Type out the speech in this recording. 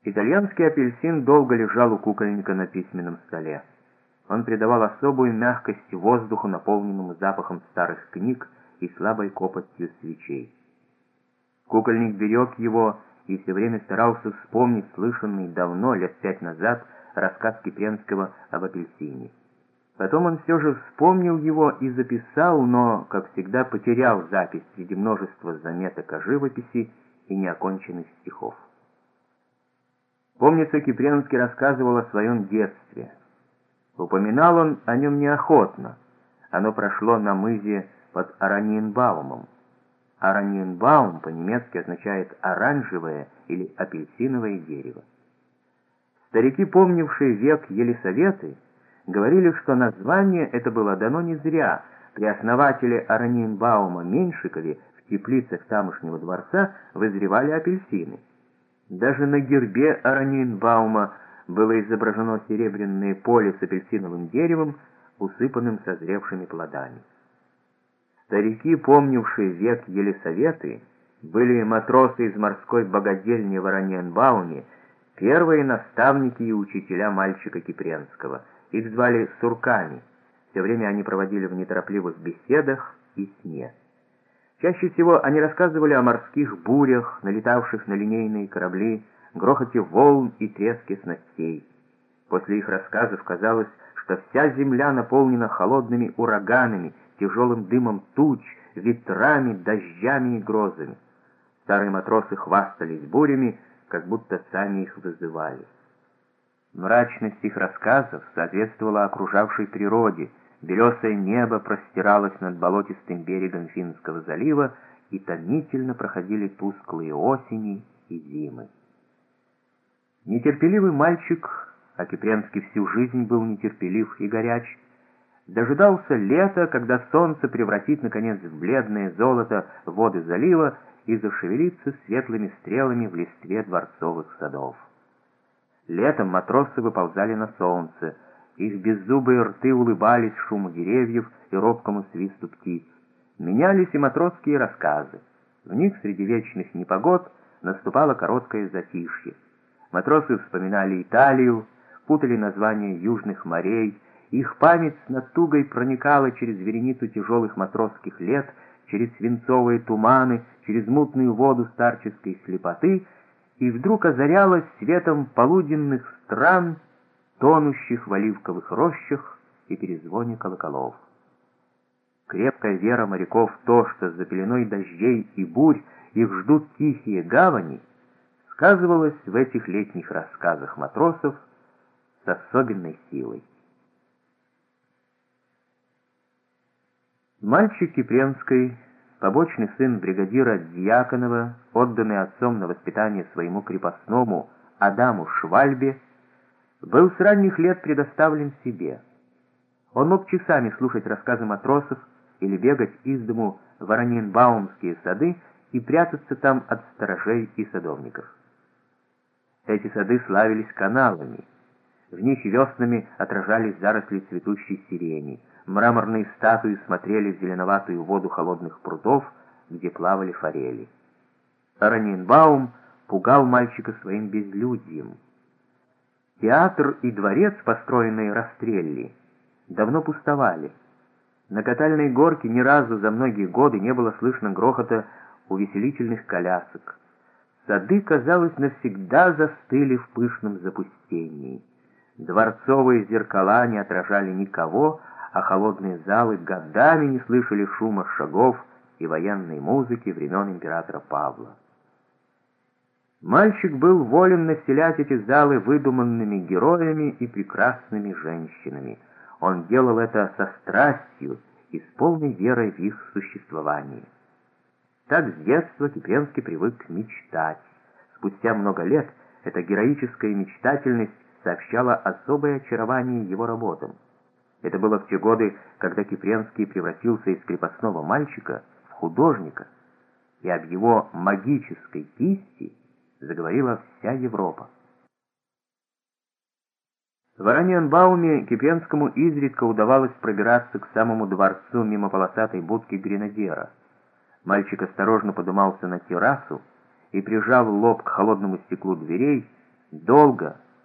Итальянский апельсин долго лежал у кукольника на письменном столе. Он придавал особую мягкость воздуху, наполненному запахом старых книг и слабой копотью свечей. Кукольник берег его и все время старался вспомнить слышанный давно, лет 5 назад, рассказ Кипренского об апельсине. Потом он все же вспомнил его и записал, но, как всегда, потерял запись среди множества заметок о живописи и неоконченных стихов. Помнится, Кипренский рассказывал о своем детстве. Упоминал он о нем неохотно. Оно прошло на мызе под Ораниенбаумом. Ораниенбаум по-немецки означает «оранжевое» или «апельсиновое дерево». Старики, помнившие век Елисаветы, говорили, что название это было дано не зря. При основателе Ораниенбаума Меньшикове в теплицах тамошнего дворца вызревали апельсины. Даже на гербе Ораниенбаума было изображено серебряное поле с апельсиновым деревом, усыпанным созревшими плодами. Старики, помнившие век Елисаветы, были матросы из морской богадельни в Ораниенбауме, первые наставники и учителя мальчика Кипренского. Их звали сурками. Все время они проводили в неторопливых беседах и сне. Чаще всего они рассказывали о морских бурях, налетавших на линейные корабли, грохоте волн и треске снастей. После их рассказов казалось, что вся земля наполнена холодными ураганами, тяжелым дымом туч, ветрами, дождями и грозами. Старые матросы хвастались бурями, как будто сами их вызывали. Мрачность их рассказов соответствовала окружавшей природе. Белесое небо простиралось над болотистым берегом Финского залива, и томительно проходили тусклые осени и зимы. Нетерпеливый мальчик, а Кипренский всю жизнь был нетерпелив и горяч, дожидался лета, когда солнце превратит, наконец, в бледное золото воды залива и зашевелится светлыми стрелами в листве дворцовых садов. Летом матросы выползали на солнце, их беззубые рты улыбались шуму деревьев и робкому свисту птиц. Менялись и матросские рассказы. В них среди вечных непогод наступало короткое затишье. Матросы вспоминали Италию, путали названия южных морей, их память с натугой проникала через вереницу тяжелых матросских лет, через свинцовые туманы, через мутную воду старческой слепоты, и вдруг озарялась светом полуденных стран, тонущих в оливковых рощах и перезвоне колоколов. Крепкая вера моряков в то, что за пеленой дождей и бурь их ждут тихие гавани, сказывалась в этих летних рассказах матросов с особенной силой. Мальчик Кипренский, побочный сын бригадира Дьяконова, отданный отцом на воспитание своему крепостному Адаму Швальбе, был с ранних лет предоставлен себе. Он мог часами слушать рассказы матросов или бегать из дому в Ораниенбаумские сады и прятаться там от сторожей и садовников. Эти сады славились каналами. В них веснами отражались заросли цветущей сирени. Мраморные статуи смотрели в зеленоватую воду холодных прудов, где плавали форели. Ораниенбаум пугал мальчика своим безлюдьем. Театр и дворец, построенные Растрелли, давно пустовали. На катальной горке ни разу за многие годы не было слышно грохота увеселительных колясок. Сады, казалось, навсегда застыли в пышном запустении. Дворцовые зеркала не отражали никого, а холодные залы годами не слышали шума шагов и военной музыки времен императора Павла. Мальчик был волен населять эти залы выдуманными героями и прекрасными женщинами. Он делал это со страстью и с полной верой в их существование. Так с детства Кипренский привык мечтать. Спустя много лет эта героическая мечтательность сообщала особое очарование его работам. Это было в те годы, когда Кипренский превратился из крепостного мальчика в художника, и об его магической кисти заговорила вся Европа. В Ораниенбауме Кипренскому изредка удавалось пробираться к самому дворцу мимо полосатой будки гренадера. Мальчик осторожно подымался на террасу и, прижав лоб к холодному стеклу дверей, Долго,